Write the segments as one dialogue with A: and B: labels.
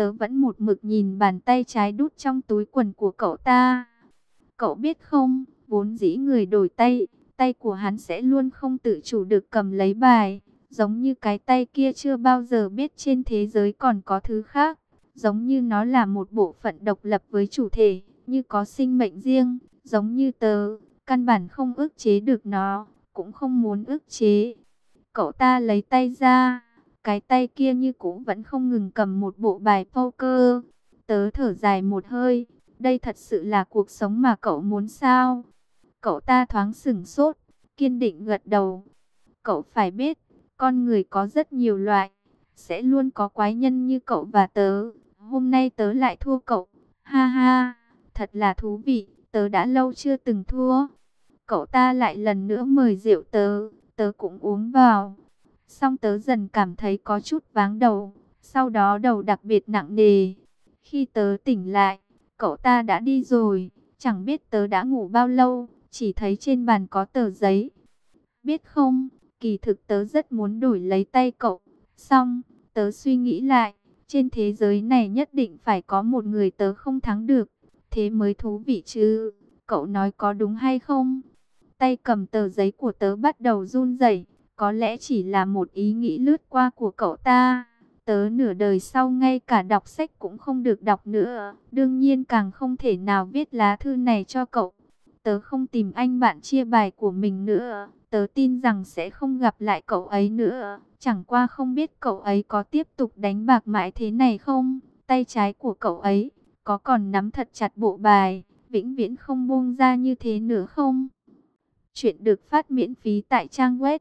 A: tớ vẫn một mực nhìn bàn tay trái đút trong túi quần của cậu ta. Cậu biết không, vốn dĩ người đổi tay, tay của hắn sẽ luôn không tự chủ được cầm lấy bài. Giống như cái tay kia chưa bao giờ biết trên thế giới còn có thứ khác. Giống như nó là một bộ phận độc lập với chủ thể, như có sinh mệnh riêng. Giống như tớ, căn bản không ức chế được nó, cũng không muốn ức chế. Cậu ta lấy tay ra, cái tay kia như cũ vẫn không ngừng cầm một bộ bài poker. Tớ thở dài một hơi, đây thật sự là cuộc sống mà cậu muốn sao? Cậu ta thoáng sửng sốt, kiên định gật đầu. Cậu phải biết, con người có rất nhiều loại, sẽ luôn có quái nhân như cậu và tớ. Hôm nay tớ lại thua cậu, ha ha, thật là thú vị, tớ đã lâu chưa từng thua. Cậu ta lại lần nữa mời rượu tớ, tớ cũng uống vào. Xong tớ dần cảm thấy có chút váng đầu, sau đó đầu đặc biệt nặng nề. Khi tớ tỉnh lại, cậu ta đã đi rồi, chẳng biết tớ đã ngủ bao lâu, chỉ thấy trên bàn có tờ giấy. Biết không, kỳ thực tớ rất muốn đổi lấy tay cậu. Xong, tớ suy nghĩ lại, trên thế giới này nhất định phải có một người tớ không thắng được, thế mới thú vị chứ. Cậu nói có đúng hay không? Tay cầm tờ giấy của tớ bắt đầu run rẩy, có lẽ chỉ là một ý nghĩ lướt qua của cậu ta. Tớ nửa đời sau ngay cả đọc sách cũng không được đọc nữa, đương nhiên càng không thể nào viết lá thư này cho cậu. Tớ không tìm anh bạn chia bài của mình nữa, tớ tin rằng sẽ không gặp lại cậu ấy nữa. Chẳng qua không biết cậu ấy có tiếp tục đánh bạc mãi thế này không? Tay trái của cậu ấy có còn nắm thật chặt bộ bài, vĩnh viễn không buông ra như thế nữa không? Chuyện được phát miễn phí tại trang web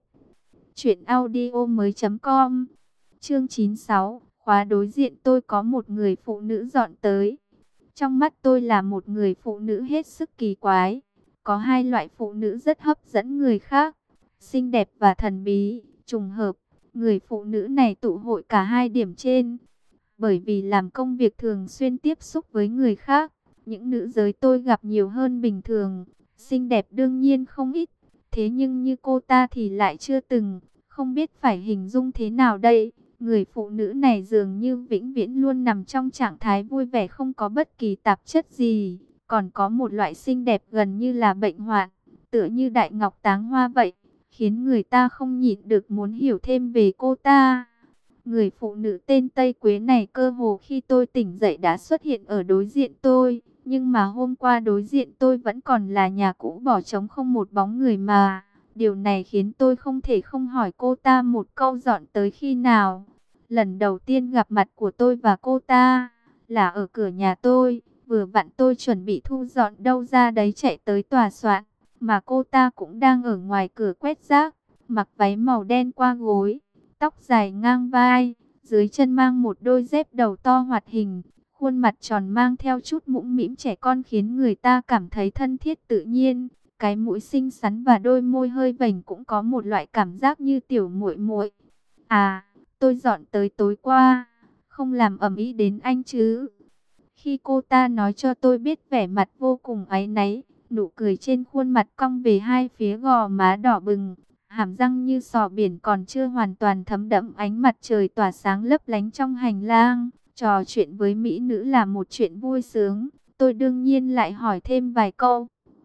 A: truyệnaudiomoi.com. Chương 96, khóa đối diện tôi có một người phụ nữ dọn tới. Trong mắt tôi là một người phụ nữ hết sức kỳ quái. Có hai loại phụ nữ rất hấp dẫn người khác, xinh đẹp và thần bí. Trùng hợp, người phụ nữ này tụ hội cả hai điểm trên. Bởi vì làm công việc thường xuyên tiếp xúc với người khác, những nữ giới tôi gặp nhiều hơn bình thường. Xinh đẹp đương nhiên không ít, thế nhưng như cô ta thì lại chưa từng, không biết phải hình dung thế nào đây. Người phụ nữ này dường như vĩnh viễn luôn nằm trong trạng thái vui vẻ, không có bất kỳ tạp chất gì. Còn có một loại xinh đẹp gần như là bệnh hoạn, tựa như đại ngọc táng hoa vậy, khiến người ta không nhịn được muốn hiểu thêm về cô ta. Người phụ nữ tên Tây Quế này cơ hồ khi tôi tỉnh dậy đã xuất hiện ở đối diện tôi. Nhưng mà hôm qua đối diện tôi vẫn còn là nhà cũ bỏ trống không một bóng người mà. Điều này khiến tôi không thể không hỏi cô ta một câu dọn tới khi nào. Lần đầu tiên gặp mặt của tôi và cô ta là ở cửa nhà tôi. Vừa vặn tôi chuẩn bị thu dọn đâu ra đấy chạy tới tòa soạn, mà cô ta cũng đang ở ngoài cửa quét rác, mặc váy màu đen qua gối, tóc dài ngang vai, dưới chân mang một đôi dép đầu to hoạt hình, khuôn mặt tròn mang theo chút mũm mĩm trẻ con khiến người ta cảm thấy thân thiết tự nhiên. Cái mũi xinh xắn và đôi môi hơi vểnh cũng có một loại cảm giác như tiểu muội muội. À, tôi dọn tới tối qua, không làm ầm ĩ đến anh chứ? Khi cô ta nói cho tôi biết, vẻ mặt vô cùng áy náy, nụ cười trên khuôn mặt cong về hai phía gò má đỏ bừng, hàm răng như sò biển còn chưa hoàn toàn thấm đẫm ánh mặt trời tỏa sáng lấp lánh trong hành lang. Trò chuyện với mỹ nữ là một chuyện vui sướng, tôi đương nhiên lại hỏi thêm vài câu.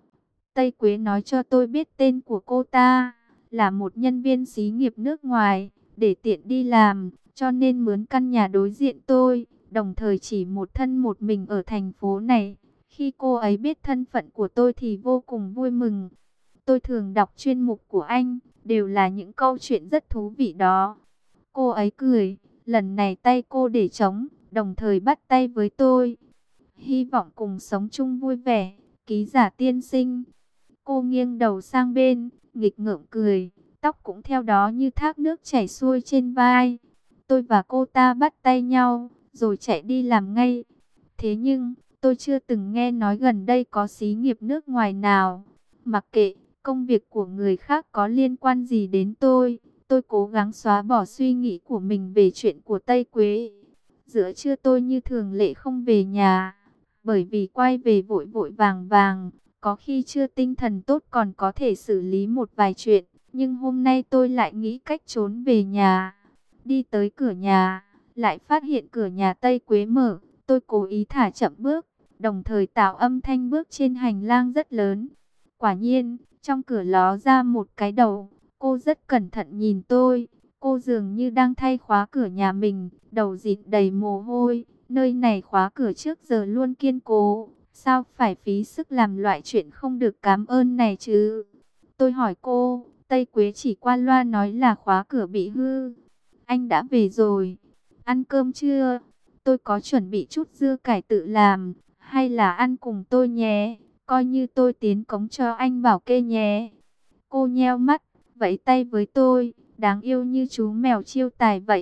A: Tây Quế nói cho tôi biết tên của cô ta là một nhân viên xí nghiệp nước ngoài, để tiện đi làm, cho nên mướn căn nhà đối diện tôi, đồng thời chỉ một thân một mình ở thành phố này. Khi cô ấy biết thân phận của tôi thì vô cùng vui mừng. Tôi thường đọc chuyên mục của anh, đều là những câu chuyện rất thú vị đó. Cô ấy cười, lần này tay cô để trống, đồng thời bắt tay với tôi. Hy vọng cùng sống chung vui vẻ, ký giả tiên sinh. Cô nghiêng đầu sang bên, nghịch ngợm cười, tóc cũng theo đó như thác nước chảy xuôi trên vai. Tôi và cô ta bắt tay nhau, rồi chạy đi làm ngay. Thế nhưng, tôi chưa từng nghe nói gần đây có xí nghiệp nước ngoài nào. Mặc kệ, công việc của người khác có liên quan gì đến tôi cố gắng xóa bỏ suy nghĩ của mình về chuyện của Tây Quế. Giữa trưa tôi như thường lệ không về nhà, bởi vì quay về vội vội vàng vàng. Có khi chưa tinh thần tốt còn có thể xử lý một vài chuyện, nhưng hôm nay tôi lại nghĩ cách trốn về nhà. Đi tới cửa nhà, lại phát hiện cửa nhà Tây Quế mở. Tôi cố ý thả chậm bước, đồng thời tạo âm thanh bước trên hành lang rất lớn. Quả nhiên, trong cửa ló ra một cái đầu. Cô rất cẩn thận nhìn tôi. Cô dường như đang thay khóa cửa nhà mình, đầu dịn đầy mồ hôi. Nơi này khóa cửa trước giờ luôn kiên cố, sao phải phí sức làm loại chuyện không được cảm ơn này chứ? Tôi hỏi cô, Tây Quế chỉ qua loa nói là khóa cửa bị hư. Anh đã về rồi, ăn cơm chưa? Tôi có chuẩn bị chút dưa cải tự làm, hay là ăn cùng tôi nhé? Coi như tôi tiến cống cho anh bảo kê nhé. Cô nheo mắt, vẫy tay với tôi, đáng yêu như chú mèo chiêu tài vậy.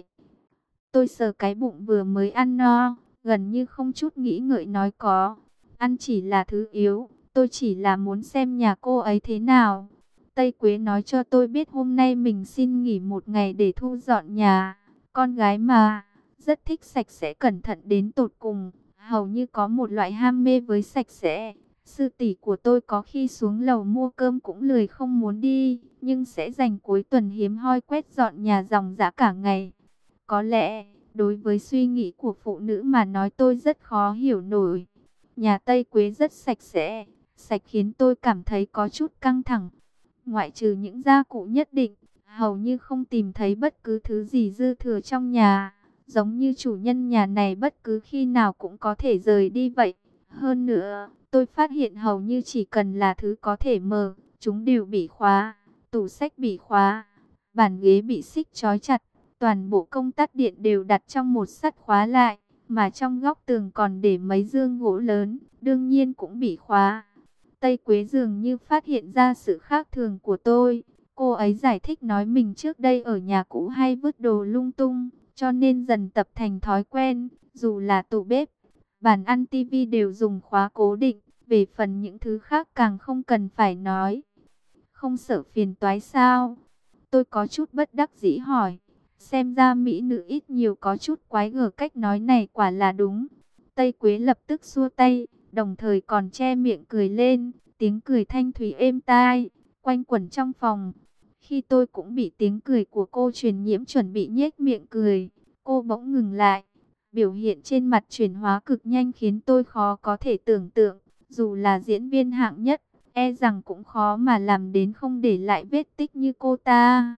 A: Tôi sờ cái bụng vừa mới ăn no, gần như không chút nghĩ ngợi nói có. Ăn chỉ là thứ yếu, tôi chỉ là muốn xem nhà cô ấy thế nào. Tây Quế nói cho tôi biết hôm nay mình xin nghỉ một ngày để thu dọn nhà. Con gái mà, rất thích sạch sẽ cẩn thận đến tột cùng, hầu như có một loại ham mê với sạch sẽ. Sư tỷ của tôi có khi xuống lầu mua cơm cũng lười không muốn đi, nhưng sẽ dành cuối tuần hiếm hoi quét dọn nhà ròng rã cả ngày. Có lẽ, đối với suy nghĩ của phụ nữ mà nói tôi rất khó hiểu nổi. Nhà Tây Quế rất sạch sẽ, sạch khiến tôi cảm thấy có chút căng thẳng. Ngoại trừ những gia cụ nhất định, hầu như không tìm thấy bất cứ thứ gì dư thừa trong nhà. Giống như chủ nhân nhà này bất cứ khi nào cũng có thể rời đi vậy. Hơn nữa, tôi phát hiện hầu như chỉ cần là thứ có thể mở, chúng đều bị khóa. Tủ sách bị khóa, bàn ghế bị xích trói chặt. Toàn bộ công tắc điện đều đặt trong một sắt khóa lại, mà trong góc tường còn để mấy dương gỗ lớn, đương nhiên cũng bị khóa. Tây Quế dường như phát hiện ra sự khác thường của tôi. Cô ấy giải thích nói mình trước đây ở nhà cũ hay vứt đồ lung tung, cho nên dần tập thành thói quen, dù là tủ bếp, bàn ăn tivi đều dùng khóa cố định, về phần những thứ khác càng không cần phải nói. Không sợ phiền toái sao? Tôi có chút bất đắc dĩ hỏi. Xem ra mỹ nữ ít nhiều có chút quái gở, cách nói này quả là đúng. Tây Quế lập tức xua tay, đồng thời còn che miệng cười lên, tiếng cười thanh thúy êm tai, quanh quẩn trong phòng. Khi tôi cũng bị tiếng cười của cô truyền nhiễm, chuẩn bị nhếch miệng cười, cô bỗng ngừng lại. Biểu hiện trên mặt chuyển hóa cực nhanh khiến tôi khó có thể tưởng tượng, dù là diễn viên hạng nhất, e rằng cũng khó mà làm đến không để lại vết tích như cô ta.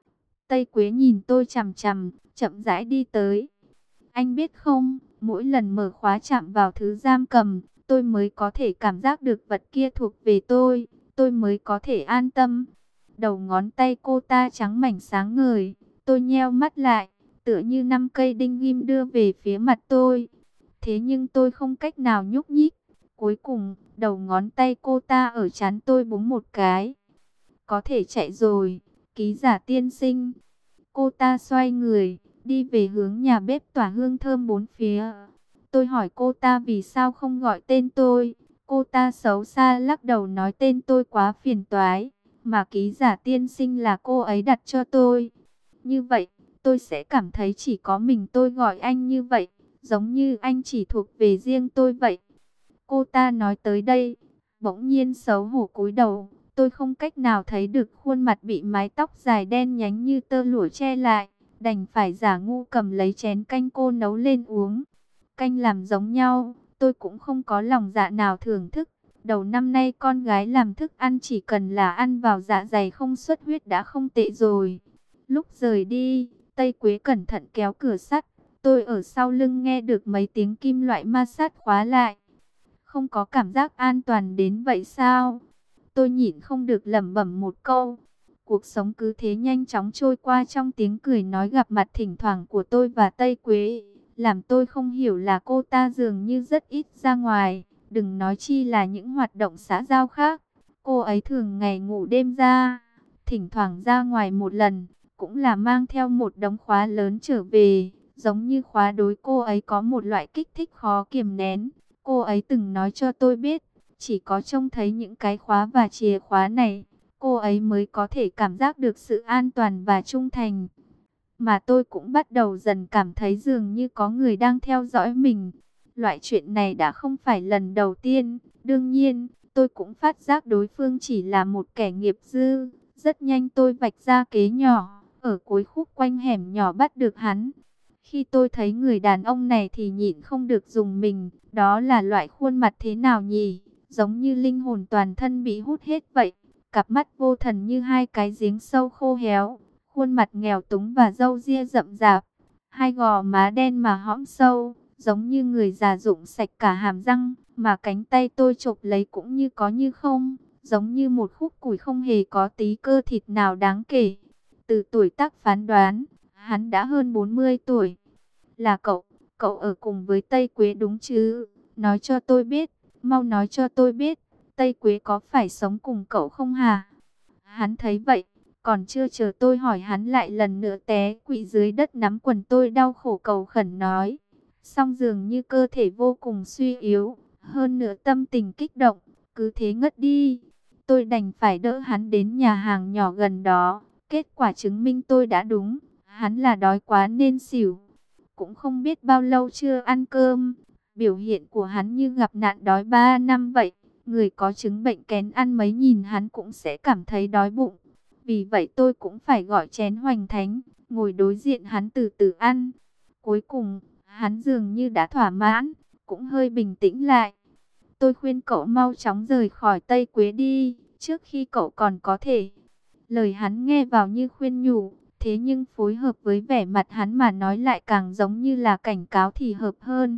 A: Tây Quế nhìn tôi chằm chằm, chậm rãi đi tới. Anh biết không, mỗi lần mở khóa chạm vào thứ giam cầm, tôi mới có thể cảm giác được vật kia thuộc về tôi mới có thể an tâm. Đầu ngón tay cô ta trắng mảnh sáng ngời, tôi nheo mắt lại, tựa như 5 cây đinh ghim đưa về phía mặt tôi. Thế nhưng tôi không cách nào nhúc nhích. Cuối cùng, đầu ngón tay cô ta ở trán tôi búng một cái. Có thể chạy rồi, ký giả tiên sinh. Cô ta xoay người, đi về hướng nhà bếp tỏa hương thơm bốn phía. Tôi hỏi cô ta vì sao không gọi tên tôi. Cô ta xấu xa lắc đầu nói tên tôi quá phiền toái, mà ký giả tiên sinh là cô ấy đặt cho tôi. Như vậy, tôi sẽ cảm thấy chỉ có mình tôi gọi anh như vậy, giống như anh chỉ thuộc về riêng tôi vậy. Cô ta nói tới đây, bỗng nhiên xấu hổ cúi đầu. Tôi không cách nào thấy được khuôn mặt bị mái tóc dài đen nhánh như tơ lụa che lại, đành phải giả ngu cầm lấy chén canh cô nấu lên uống. Canh làm giống nhau, tôi cũng không có lòng dạ nào thưởng thức. Đầu năm nay con gái làm thức ăn chỉ cần là ăn vào dạ dày không xuất huyết đã không tệ rồi. Lúc rời đi, Tây Quế cẩn thận kéo cửa sắt. Tôi ở sau lưng nghe được mấy tiếng kim loại ma sát khóa lại. Không có cảm giác an toàn đến vậy sao? Tôi nhịn không được lẩm bẩm một câu. Cuộc sống cứ thế nhanh chóng trôi qua trong tiếng cười nói gặp mặt thỉnh thoảng của tôi và Tây Quế. Làm tôi không hiểu là cô ta dường như rất ít ra ngoài, đừng nói chi là những hoạt động xã giao khác. Cô ấy thường ngày ngủ đêm ra, thỉnh thoảng ra ngoài một lần, cũng là mang theo một đống khóa lớn trở về. Giống như khóa đối cô ấy có một loại kích thích khó kiềm nén. Cô ấy từng nói cho tôi biết, chỉ có trông thấy những cái khóa và chìa khóa này, cô ấy mới có thể cảm giác được sự an toàn và trung thành. Mà tôi cũng bắt đầu dần cảm thấy dường như có người đang theo dõi mình. Loại chuyện này đã không phải lần đầu tiên. Đương nhiên, tôi cũng phát giác đối phương chỉ là một kẻ nghiệp dư. Rất nhanh tôi vạch ra kế nhỏ, ở cuối khúc quanh hẻm nhỏ bắt được hắn. Khi tôi thấy người đàn ông này thì nhịn không được dùng mình. Đó là loại khuôn mặt thế nào nhỉ? Giống như linh hồn toàn thân bị hút hết vậy. Cặp mắt vô thần như hai cái giếng sâu khô héo. Khuôn mặt nghèo túng và râu ria rậm rạp. Hai gò má đen mà hõm sâu, giống như người già rụng sạch cả hàm răng. Mà cánh tay tôi chộp lấy cũng như có như không, giống như một khúc củi không hề có tí cơ thịt nào đáng kể. Từ tuổi tác phán đoán, hắn đã hơn 40 tuổi. Là cậu ở cùng với Tây Quế đúng chứ? Nói cho tôi biết, mau nói cho tôi biết, Tây Quế có phải sống cùng cậu không hả? Hắn thấy vậy, còn chưa chờ tôi hỏi hắn lại lần nữa té quỵ dưới đất nắm quần tôi đau khổ cầu khẩn nói. Song dường như cơ thể vô cùng suy yếu, hơn nữa tâm tình kích động, cứ thế ngất đi. Tôi đành phải đỡ hắn đến nhà hàng nhỏ gần đó. Kết quả chứng minh tôi đã đúng, hắn là đói quá nên xỉu. Cũng không biết bao lâu chưa ăn cơm, biểu hiện của hắn như gặp nạn đói 3 năm vậy. Người có chứng bệnh kén ăn mấy nhìn hắn cũng sẽ cảm thấy đói bụng. Vì vậy tôi cũng phải gọi chén hoành thánh, ngồi đối diện hắn từ từ ăn. Cuối cùng, hắn dường như đã thỏa mãn, cũng hơi bình tĩnh lại. Tôi khuyên cậu mau chóng rời khỏi Tây Quế đi, trước khi cậu còn có thể. Lời hắn nghe vào như khuyên nhủ, thế nhưng phối hợp với vẻ mặt hắn mà nói lại càng giống như là cảnh cáo thì hợp hơn.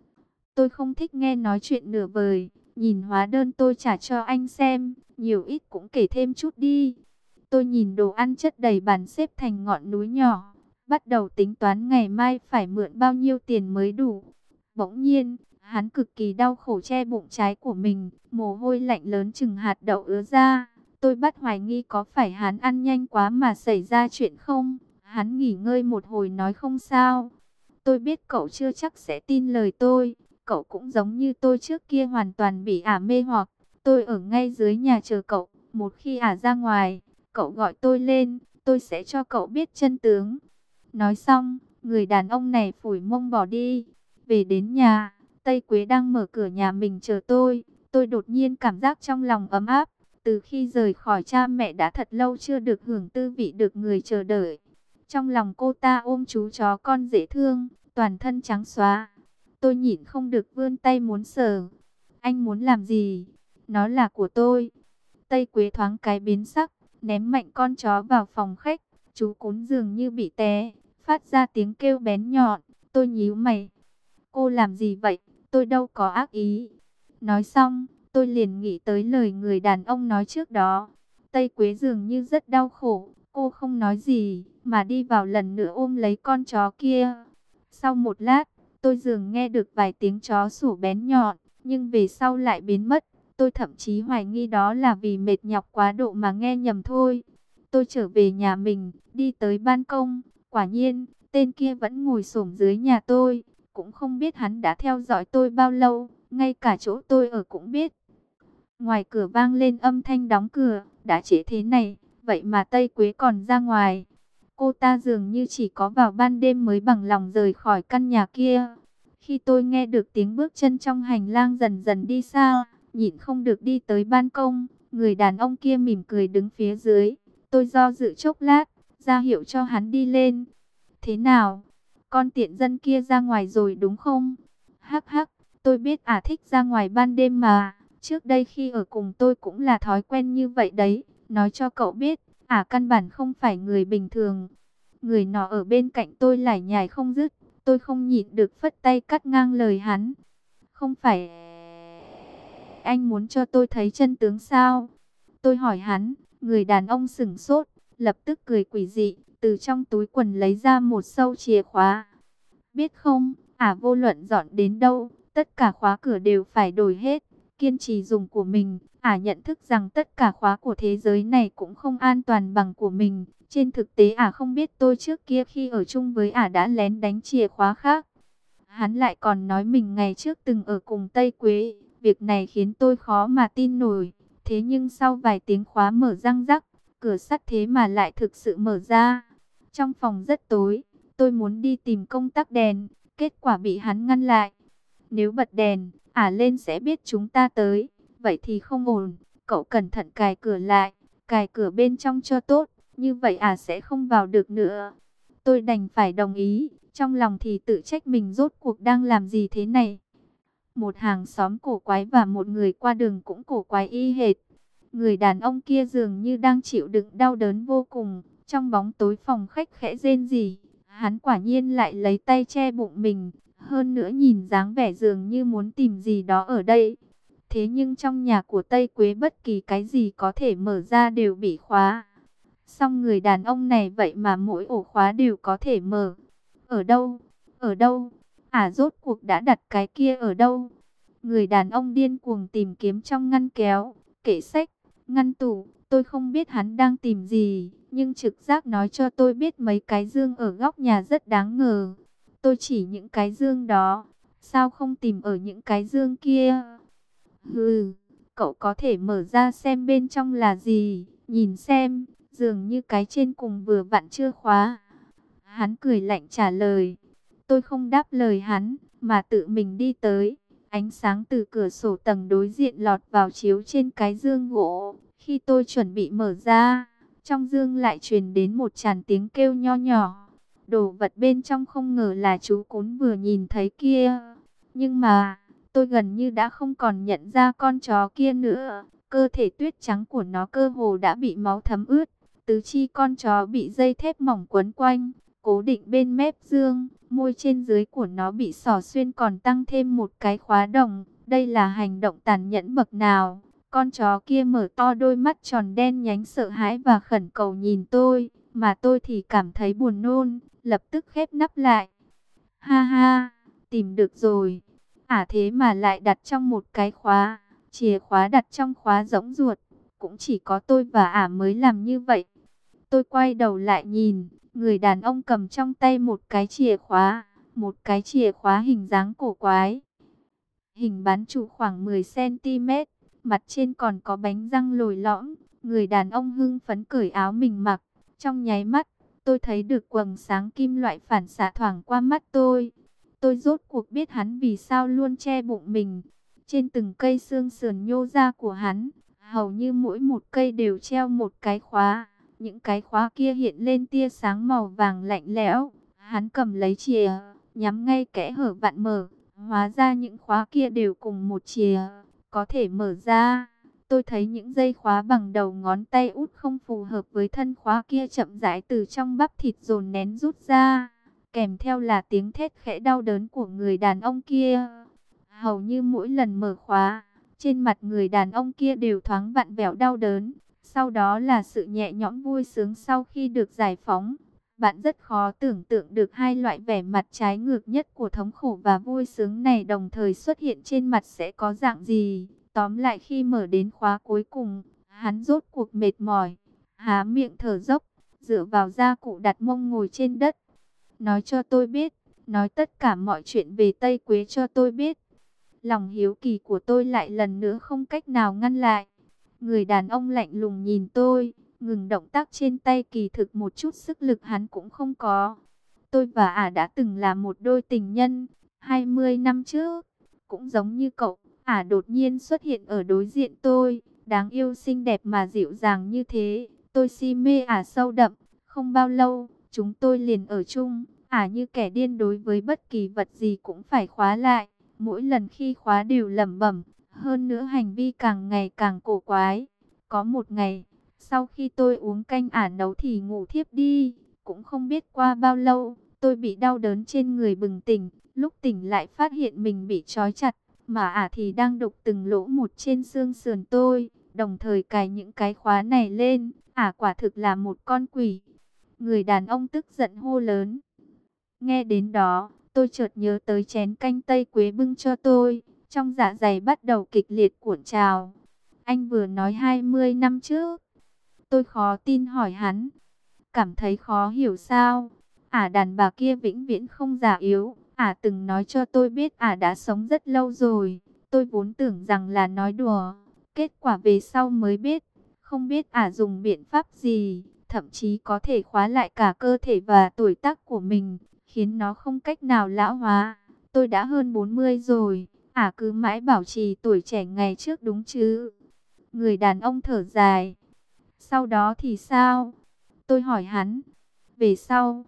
A: Tôi không thích nghe nói chuyện nửa vời, nhìn hóa đơn tôi trả cho anh xem, nhiều ít cũng kể thêm chút đi. Tôi nhìn đồ ăn chất đầy bàn xếp thành ngọn núi nhỏ, bắt đầu tính toán ngày mai phải mượn bao nhiêu tiền mới đủ. Bỗng nhiên, hắn cực kỳ đau khổ che bụng trái của mình, mồ hôi lạnh lớn chừng hạt đậu ứa ra. Tôi bắt hoài nghi có phải hắn ăn nhanh quá mà xảy ra chuyện không? Hắn nghỉ ngơi một hồi nói không sao. Tôi biết cậu chưa chắc sẽ tin lời tôi. Cậu cũng giống như tôi trước kia hoàn toàn bị ả mê hoặc. Tôi ở ngay dưới nhà chờ cậu. Một khi ả ra ngoài, cậu gọi tôi lên, tôi sẽ cho cậu biết chân tướng. Nói xong, người đàn ông này phủi mông bỏ đi. Về đến nhà, Tây Quế đang mở cửa nhà mình chờ tôi. Tôi đột nhiên cảm giác trong lòng ấm áp. Từ khi rời khỏi cha mẹ đã thật lâu chưa được hưởng tư vị được người chờ đợi. Trong lòng cô ta ôm chú chó con dễ thương, toàn thân trắng xóa. Tôi nhịn không được vươn tay muốn sờ. Anh muốn làm gì? Nó là của tôi. Tây Quế thoáng cái biến sắc, ném mạnh con chó vào phòng khách. Chú cún dường như bị té, phát ra tiếng kêu bén nhọn. Tôi nhíu mày. Cô làm gì vậy? Tôi đâu có ác ý. Nói xong, tôi liền nghĩ tới lời người đàn ông nói trước đó. Tây Quế dường như rất đau khổ. Cô không nói gì, mà đi vào lần nữa ôm lấy con chó kia. Sau một lát, tôi dường nghe được vài tiếng chó sủa bén nhọn, nhưng về sau lại biến mất. Tôi thậm chí hoài nghi đó là vì mệt nhọc quá độ mà nghe nhầm thôi. Tôi trở về nhà mình, đi tới ban công. Quả nhiên, tên kia vẫn ngồi xổm dưới nhà tôi. Cũng không biết hắn đã theo dõi tôi bao lâu, ngay cả chỗ tôi ở cũng biết. Ngoài cửa vang lên âm thanh đóng cửa, đã trễ thế này, vậy mà Tây Quế còn ra ngoài. Cô ta dường như chỉ có vào ban đêm mới bằng lòng rời khỏi căn nhà kia. Khi tôi nghe được tiếng bước chân trong hành lang dần dần đi xa, nhịn không được đi tới ban công, người đàn ông kia mỉm cười đứng phía dưới. Tôi do dự chốc lát, ra hiệu cho hắn đi lên. Thế nào? Con tiện dân kia ra ngoài rồi đúng không? Hắc hắc, tôi biết ả thích ra ngoài ban đêm mà. Trước đây khi ở cùng tôi cũng là thói quen như vậy đấy. Nói cho cậu biết, ả căn bản không phải người bình thường. Người nọ ở bên cạnh tôi lải nhải không dứt. Tôi không nhịn được phất tay cắt ngang lời hắn. Không phải anh muốn cho tôi thấy chân tướng sao? Tôi hỏi hắn, người đàn ông sững sốt, lập tức cười quỷ dị, từ trong túi quần lấy ra một sâu chìa khóa. Biết không, ả vô luận dọn đến đâu, tất cả khóa cửa đều phải đổi hết. Kiên trì dùng của mình, ả nhận thức rằng tất cả khóa của thế giới này cũng không an toàn bằng của mình. Trên thực tế ả không biết tôi trước kia khi ở chung với ả đã lén đánh chìa khóa khác. Hắn lại còn nói mình ngày trước từng ở cùng Tây Quế. Việc này khiến tôi khó mà tin nổi. Thế nhưng sau vài tiếng khóa mở răng rắc, cửa sắt thế mà lại thực sự mở ra. Trong phòng rất tối, tôi muốn đi tìm công tắc đèn, kết quả bị hắn ngăn lại. Nếu bật đèn, ả lên sẽ biết chúng ta tới, vậy thì không ổn. Cậu cẩn thận cài cửa lại, cài cửa bên trong cho tốt, như vậy ả sẽ không vào được nữa. Tôi đành phải đồng ý, Trong lòng thì tự trách mình rốt cuộc đang làm gì thế này. Một hàng xóm cổ quái và một người qua đường cũng cổ quái y hệt. Người đàn ông kia dường như đang chịu đựng đau đớn vô cùng. Trong bóng tối phòng khách khẽ rên rỉ. Hắn quả nhiên lại lấy tay che bụng mình. Hơn nữa nhìn dáng vẻ dường như muốn tìm gì đó ở đây. Thế nhưng trong nhà của Tây Quế bất kỳ cái gì có thể mở ra đều bị khóa. Song người đàn ông này vậy mà mỗi ổ khóa đều có thể mở. Ở đâu? Ở đâu? Rốt cuộc đã đặt cái kia ở đâu? Người đàn ông điên cuồng tìm kiếm trong ngăn kéo, kệ sách, ngăn tủ. Tôi không biết hắn đang tìm gì, nhưng trực giác nói cho tôi biết mấy cái dương ở góc nhà rất đáng ngờ. Tôi chỉ những cái dương đó, sao không tìm ở những cái dương kia? Hừ, cậu có thể mở ra xem bên trong là gì, nhìn xem, dường như cái trên cùng vừa vặn chưa khóa. Hắn cười lạnh trả lời. Tôi không đáp lời hắn, mà tự mình đi tới. Ánh sáng từ cửa sổ tầng đối diện lọt vào chiếu trên cái dương gỗ. Khi tôi chuẩn bị mở ra, trong dương lại truyền đến một tràng tiếng kêu nho nhỏ. Đồ vật bên trong không ngờ là chú cún vừa nhìn thấy kia. Nhưng mà, tôi gần như đã không còn nhận ra con chó kia nữa. Cơ thể tuyết trắng của nó cơ hồ đã bị máu thấm ướt. Tứ chi con chó bị dây thép mỏng quấn quanh, cố định bên mép dương. Môi trên dưới của nó bị xỏ xuyên còn tăng thêm một cái khóa đồng. Đây là hành động tàn nhẫn bậc nào? Con chó kia mở to đôi mắt tròn đen nhánh sợ hãi và khẩn cầu nhìn tôi. Mà tôi thì cảm thấy buồn nôn, lập tức khép nắp lại. Ha ha, tìm được rồi. Thế mà lại đặt trong một cái khóa. Chìa khóa đặt trong khóa rỗng ruột. Cũng chỉ có tôi và mới làm như vậy. Tôi quay đầu lại nhìn. Người đàn ông cầm trong tay một cái chìa khóa. Một cái chìa khóa hình dáng cổ quái. Hình bán trụ khoảng 10 cm. Mặt trên còn có bánh răng lồi lõm. Người đàn ông hưng phấn cởi áo mình mặc. Trong nháy mắt, tôi thấy được quầng sáng kim loại phản xạ thoảng qua mắt tôi. Tôi rốt cuộc biết hắn vì sao luôn che bụng mình. Trên từng cây xương sườn nhô ra của hắn, hầu như mỗi một cây đều treo một cái khóa. Những cái khóa kia hiện lên tia sáng màu vàng lạnh lẽo. Hắn cầm lấy chìa, nhắm ngay kẽ hở vặn mở. Hóa ra những khóa kia đều cùng một chìa, có thể mở ra. Tôi thấy những dây khóa bằng đầu ngón tay út không phù hợp với thân khóa kia chậm rãi từ trong bắp thịt dồn nén rút ra. Kèm theo là tiếng thét khẽ đau đớn của người đàn ông kia. Hầu như mỗi lần mở khóa, trên mặt người đàn ông kia đều thoáng vặn vẹo đau đớn. Sau đó là sự nhẹ nhõm vui sướng sau khi được giải phóng. Bạn rất khó tưởng tượng được hai loại vẻ mặt trái ngược nhất của thống khổ và vui sướng này đồng thời xuất hiện trên mặt sẽ có dạng gì. Tóm lại khi mở đến khóa cuối cùng, hắn rốt cuộc mệt mỏi, há miệng thở dốc, dựa vào gia cụ đặt mông ngồi trên đất. Nói cho tôi biết, nói tất cả mọi chuyện về Tây Quế cho tôi biết. Lòng hiếu kỳ của tôi lại lần nữa không cách nào ngăn lại. Người đàn ông lạnh lùng nhìn tôi, ngừng động tác trên tay, kỳ thực một chút sức lực hắn cũng không có. Tôi và đã từng là một đôi tình nhân, 20 năm trước. Cũng giống như cậu, đột nhiên xuất hiện ở đối diện tôi, đáng yêu xinh đẹp mà dịu dàng như thế. Tôi si mê sâu đậm, không bao lâu, chúng tôi liền ở chung. Như kẻ điên đối với bất kỳ vật gì cũng phải khóa lại. Mỗi lần khi khóa đều lẩm bẩm, hơn nữa hành vi càng ngày càng cổ quái. Có một ngày, sau khi tôi uống canh nấu thì ngủ thiếp đi. Cũng không biết qua bao lâu, tôi bị đau đớn trên người bừng tỉnh. Lúc tỉnh lại phát hiện mình bị trói chặt, mà thì đang đục từng lỗ một trên xương sườn tôi. Đồng thời cài những cái khóa này lên, quả thực là một con quỷ. Người đàn ông tức giận hô lớn. Nghe đến đó, tôi chợt nhớ tới chén canh Tây Quế bưng cho tôi. Trong dạ dày bắt đầu kịch liệt cuộn trào. Anh vừa nói 20 năm trước. Tôi khó tin hỏi hắn. Cảm thấy khó hiểu sao? Đàn bà kia vĩnh viễn không già yếu. Từng nói cho tôi biết đã sống rất lâu rồi. Tôi vốn tưởng rằng là nói đùa. Kết quả về sau mới biết. Không biết dùng biện pháp gì. Thậm chí có thể khóa lại cả cơ thể và tuổi tác của mình, khiến nó không cách nào lão hóa. Tôi đã hơn 40 rồi. Cứ mãi bảo trì tuổi trẻ ngày trước đúng chứ? Người đàn ông thở dài. Sau đó thì sao? Tôi hỏi hắn. Về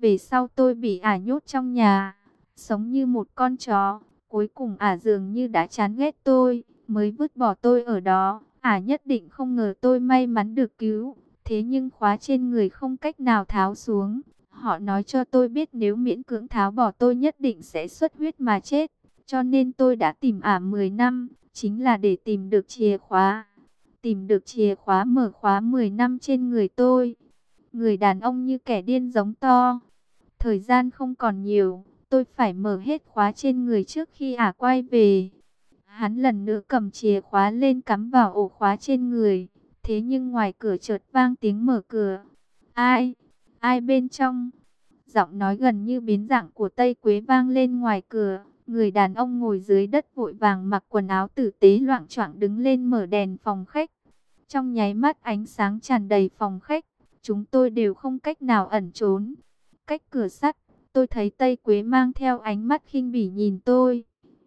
A: Về sau tôi bị ả nhốt trong nhà, sống như một con chó. Cuối cùng ả dường như đã chán ghét tôi, mới vứt bỏ tôi ở đó. Ả nhất định không ngờ tôi may mắn được cứu. Thế nhưng khóa trên người không cách nào tháo xuống. Họ nói cho tôi biết nếu miễn cưỡng tháo bỏ tôi nhất định sẽ xuất huyết mà chết. Cho nên tôi đã tìm ả 10 năm, chính là để tìm được chìa khóa. Tìm được chìa khóa mở khóa 10 năm trên người tôi. Người đàn ông như kẻ điên giống to. Thời gian không còn nhiều, tôi phải mở hết khóa trên người trước khi ả quay về. Hắn lần nữa cầm chìa khóa lên cắm vào ổ khóa trên người. Thế nhưng ngoài cửa chợt vang tiếng mở cửa. Ai? Ai bên trong? Giọng nói gần như biến dạng của Tây Quế vang lên ngoài cửa. Người đàn ông ngồi dưới đất vội vàng mặc quần áo tử tế loạng choạng đứng lên mở đèn phòng khách. Trong nháy mắt ánh sáng tràn đầy phòng khách. Chúng tôi đều không cách nào ẩn trốn. Cách cửa sắt, tôi thấy Tây Quế mang theo ánh mắt khinh bỉ nhìn tôi.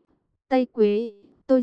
A: Tây Quế, tôi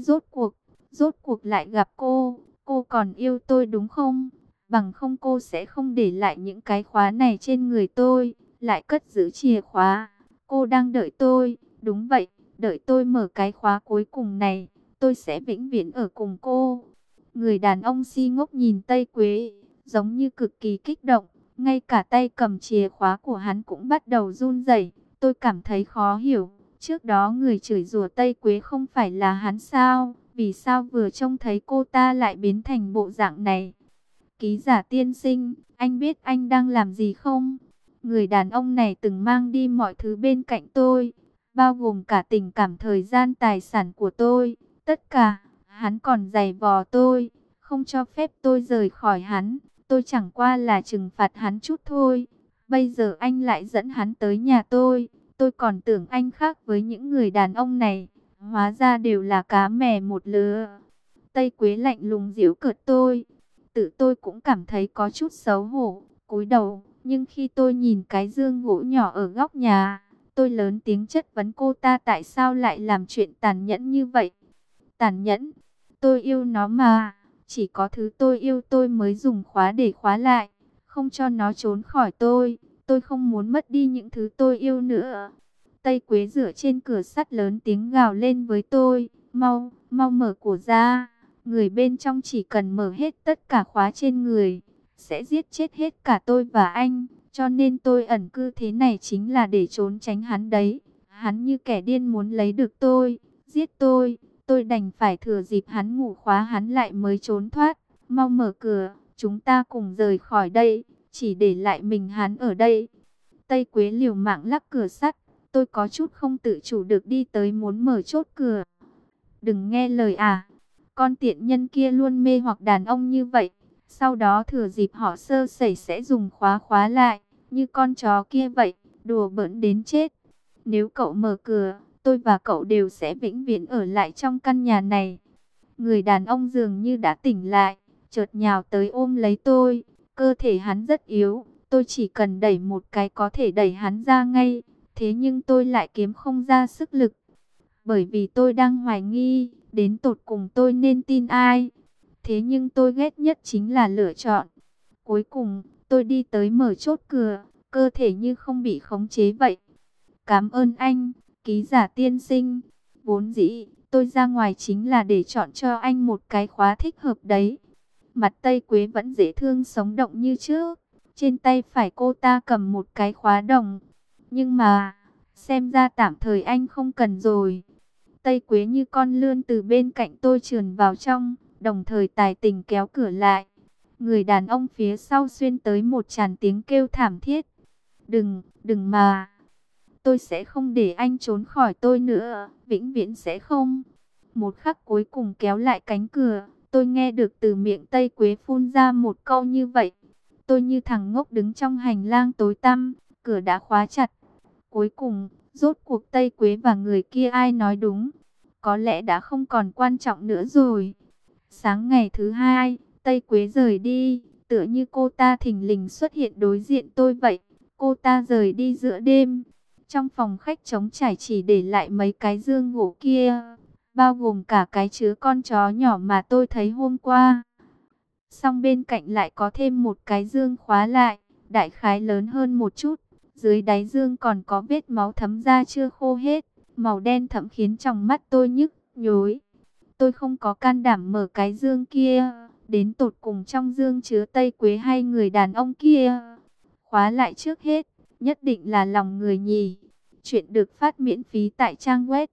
A: rốt cuộc lại gặp cô còn yêu tôi đúng không? Bằng không cô sẽ không để lại những cái khóa này trên người tôi, lại cất giữ chìa khóa. Cô đang đợi tôi, đúng vậy, đợi tôi mở cái khóa cuối cùng này, tôi sẽ vĩnh viễn ở cùng cô. Người đàn ông si ngốc nhìn Tây Quế, giống như cực kỳ kích động, ngay cả tay cầm chìa khóa của hắn cũng bắt đầu run rẩy. Tôi cảm thấy khó hiểu. Trước đó người chửi rủa Tây Quế không phải là hắn sao? Vì sao vừa trông thấy cô ta lại biến thành bộ dạng này? Ký giả tiên sinh, anh biết anh đang làm gì không? Người đàn ông này từng mang đi mọi thứ bên cạnh tôi, bao gồm cả tình cảm, thời gian, tài sản của tôi. Tất cả, hắn còn giày vò tôi, không cho phép tôi rời khỏi hắn. Tôi chẳng qua là trừng phạt hắn chút thôi. Bây giờ anh lại dẫn hắn tới nhà tôi. Tôi còn tưởng anh khác với những người đàn ông này, hóa ra đều là cá mè một lứa. Tây Quế lạnh lùng giễu cợt tôi. Tự tôi cũng cảm thấy có chút xấu hổ, cúi đầu. Nhưng khi tôi nhìn cái giường gỗ nhỏ ở góc nhà, tôi lớn tiếng chất vấn cô ta tại sao lại làm chuyện tàn nhẫn như vậy. Tàn nhẫn? Tôi yêu nó mà. Chỉ có thứ tôi yêu tôi mới dùng khóa để khóa lại, không cho nó trốn khỏi tôi. Tôi không muốn mất đi những thứ tôi yêu nữa. Tây Quế dựa trên cửa sắt lớn tiếng gào lên với tôi. Mau, mau mở cổ ra. Người bên trong chỉ cần mở hết tất cả khóa trên người, sẽ giết chết hết cả tôi và anh. Cho nên tôi ẩn cư thế này chính là để trốn tránh hắn đấy. Hắn như kẻ điên muốn lấy được tôi, giết tôi. Tôi đành phải thừa dịp hắn ngủ khóa hắn lại mới trốn thoát. Mau mở cửa, chúng ta cùng rời khỏi đây. Chỉ để lại mình hắn ở đây. Tây Quế liều mạng lắc cửa sắt. Tôi có chút không tự chủ được đi tới muốn mở chốt cửa. Đừng nghe lời à. Con tiện nhân kia luôn mê hoặc đàn ông như vậy. Sau đó thừa dịp họ sơ sẩy sẽ dùng khóa khóa lại. Như con chó kia vậy. Đùa bỡn đến chết. Nếu cậu mở cửa, tôi và cậu đều sẽ vĩnh viễn ở lại trong căn nhà này. Người đàn ông dường như đã tỉnh lại, chợt nhào tới ôm lấy tôi. Cơ thể hắn rất yếu, tôi chỉ cần đẩy một cái có thể đẩy hắn ra ngay. Thế nhưng tôi lại kiếm không ra sức lực. Bởi vì tôi đang hoài nghi, đến tột cùng tôi nên tin ai. Thế nhưng tôi ghét nhất chính là lựa chọn. Cuối cùng, tôi đi tới mở chốt cửa, cơ thể như không bị khống chế vậy. Cảm ơn anh, ký giả tiên sinh. Vốn dĩ, tôi ra ngoài chính là để chọn cho anh một cái khóa thích hợp đấy. Mặt Tây Quế vẫn dễ thương sống động như trước. Trên tay phải cô ta cầm một cái khóa đồng. Nhưng mà, xem ra tạm thời anh không cần rồi. Tây Quế như con lươn từ bên cạnh tôi trườn vào trong, đồng thời tài tình kéo cửa lại. Người đàn ông phía sau xuyên tới một tràng tiếng kêu thảm thiết. Đừng, đừng mà. Tôi sẽ không để anh trốn khỏi tôi nữa, vĩnh viễn sẽ không. Một khắc cuối cùng kéo lại cánh cửa, tôi nghe được từ miệng Tây Quế phun ra một câu như vậy. Tôi như thằng ngốc đứng trong hành lang tối tăm, cửa đã khóa chặt. Cuối cùng, rốt cuộc Tây Quế và người kia ai nói đúng, có lẽ đã không còn quan trọng nữa rồi. Sáng ngày thứ hai, Tây Quế rời đi, tựa như cô ta thình lình xuất hiện đối diện tôi vậy. Cô ta rời đi giữa đêm. Trong phòng khách trống trải chỉ để lại mấy cái giường gỗ kia, bao gồm cả cái chứa con chó nhỏ mà tôi thấy hôm qua. Song bên cạnh lại có thêm một cái giường khóa lại, đại khái lớn hơn một chút. Dưới đáy dương còn có vết máu thấm ra chưa khô hết, màu đen thẫm khiến tròng mắt tôi nhức nhối. Tôi không có can đảm mở cái dương kia, đến tột cùng trong dương chứa tây quế hay người đàn ông kia. Khóa lại trước hết, nhất định là lòng người nhỉ. Chuyện được phát miễn phí tại trang web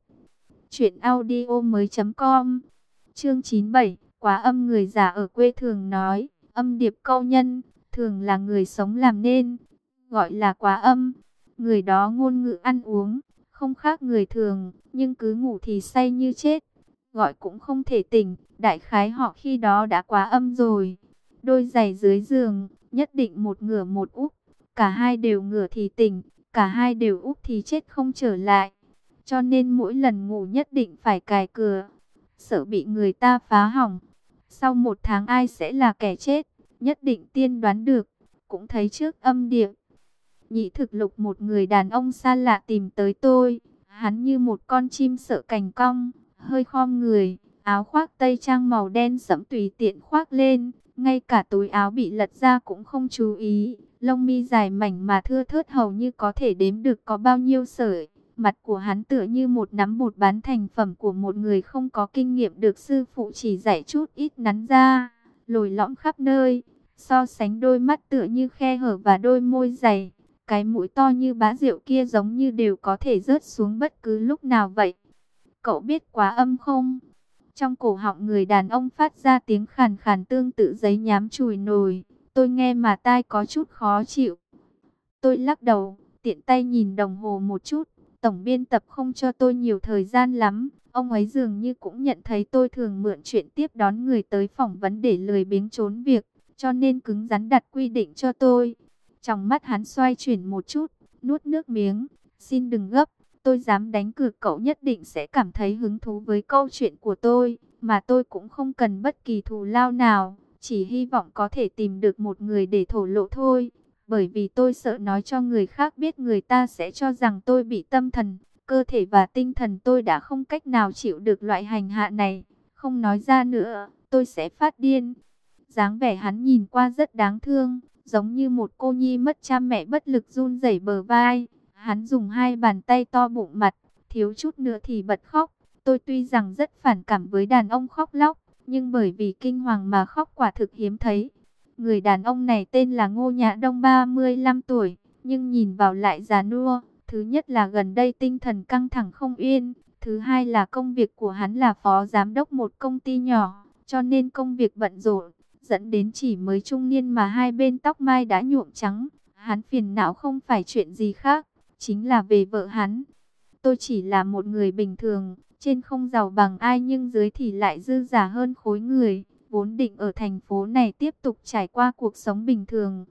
A: truyệnaudiomoi.com. Chương 97, quá âm. Người già ở quê thường nói, âm điệp câu nhân, thường là người sống làm nên, gọi là quá âm. Người đó ngôn ngữ ăn uống không khác người thường, nhưng cứ ngủ thì say như chết, gọi cũng không thể tỉnh. Đại khái họ khi đó đã quá âm rồi. Đôi giày dưới giường, nhất định một ngửa một úp. Cả hai đều ngửa thì tỉnh, cả hai đều úp thì chết không trở lại. Cho nên mỗi lần ngủ nhất định phải cài cửa, sợ bị người ta phá hỏng. Sau 1 tháng ai sẽ là kẻ chết, nhất định tiên đoán được, cũng thấy trước âm điệp. Nhị thực lục, một người đàn ông xa lạ tìm tới tôi. Hắn như một con chim sợ cành cong, hơi khom người, áo khoác tây trang màu đen sẫm tùy tiện khoác lên, ngay cả túi áo bị lật ra cũng không chú ý. Lông mi dài mảnh mà thưa thớt, hầu như có thể đếm được có bao nhiêu sợi. Mặt của hắn tựa như một nắm bột bán thành phẩm của một người không có kinh nghiệm được sư phụ chỉ dạy chút ít nắn ra, lồi lõm khắp nơi. So sánh đôi mắt tựa như khe hở và đôi môi dày, cái mũi to như bá rượu kia giống như đều có thể rớt xuống bất cứ lúc nào vậy. Cậu biết quá âm không? Trong cổ họng người đàn ông phát ra tiếng khàn khàn tương tự giấy nhám chùi nồi. Tôi nghe mà tai có chút khó chịu. Tôi lắc đầu, tiện tay nhìn đồng hồ một chút. Tổng biên tập không cho tôi nhiều thời gian lắm. Ông ấy dường như cũng nhận thấy tôi thường mượn chuyện tiếp đón người tới phỏng vấn để lười biếng trốn việc, cho nên cứng rắn đặt quy định cho tôi. Trong mắt hắn xoay chuyển một chút, nuốt nước miếng. Xin đừng gấp, tôi dám đánh cược cậu nhất định sẽ cảm thấy hứng thú với câu chuyện của tôi. Mà tôi cũng không cần bất kỳ thù lao nào, chỉ hy vọng có thể tìm được một người để thổ lộ thôi. Bởi vì tôi sợ nói cho người khác biết, người ta sẽ cho rằng tôi bị tâm thần, cơ thể và tinh thần tôi đã không cách nào chịu được loại hành hạ này. Không nói ra nữa, tôi sẽ phát điên. Dáng vẻ hắn nhìn qua rất đáng thương, giống như một cô nhi mất cha mẹ bất lực run rẩy bờ vai. Hắn dùng 2 bàn tay to bụng mặt, thiếu chút nữa thì bật khóc. Tôi tuy rằng rất phản cảm với đàn ông khóc lóc, nhưng bởi vì kinh hoàng mà khóc quả thực hiếm thấy. Người đàn ông này tên là Ngô Nhã Đông, 35 tuổi, nhưng nhìn vào lại già nua. Thứ nhất là gần đây tinh thần căng thẳng không yên, thứ hai là công việc của hắn là phó giám đốc một công ty nhỏ, cho nên công việc bận rộn, dẫn đến chỉ mới trung niên mà hai bên tóc mai đã nhuộm trắng. Hắn phiền não không phải chuyện gì khác, chính là về vợ hắn. Tôi chỉ là một người bình thường, trên không giàu bằng ai nhưng dưới thì lại dư giả hơn khối người. Vốn định ở thành phố này tiếp tục trải qua cuộc sống bình thường,